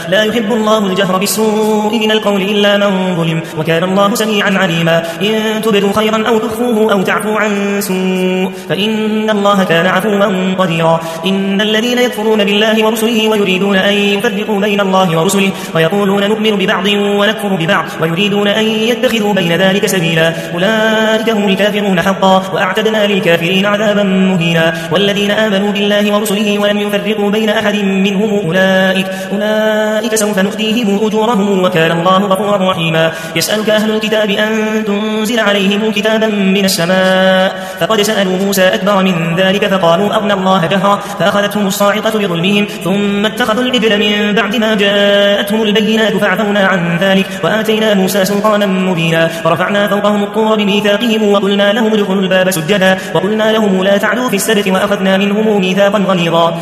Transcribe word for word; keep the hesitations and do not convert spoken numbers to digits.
لا يحب الله الجهر بالسوء من القول إلا من ظلم وكان الله سميعا عليما إن تبدوا خيرا أو تخفوه أو تعفو عن سوء فإن الله كان عفوا قديرا إن الذين يكفرون بالله ورسله ويريدون أن يفرقوا بين الله ورسله ويقولون نؤمن ببعض ونكفر ببعض ويريدون أن يتخذوا بين ذلك سبيلا أولئك هم الكافرون حقا وأعتدنا للكافرين عذابا مهينا والذين آمنوا بالله ورسله ولم يفرقوا بين أحد منهم أولئك, أولئك سوف نؤتيهم أجورهم وكان الله غفورا رحيما يسألك أهل الكتاب أن تنزل عليهم كتابا من السماء فقد سألوا موسى أكبر من ذلك فقالوا أرنا الله جهرا فأخذتهم الصاعقة بظلمهم ثم اتخذوا العجل من بعد ما جاءتهم البينات فعفونا عن ذلك وآتينا موسى سلطانا مبينا ورفعنا فوقهم الطور بميثاقهم وقلنا لهم ادخلوا الباب سجدا وقلنا لهم لا تعدوا في السبت وأخذنا منهم ميثاقا غليظا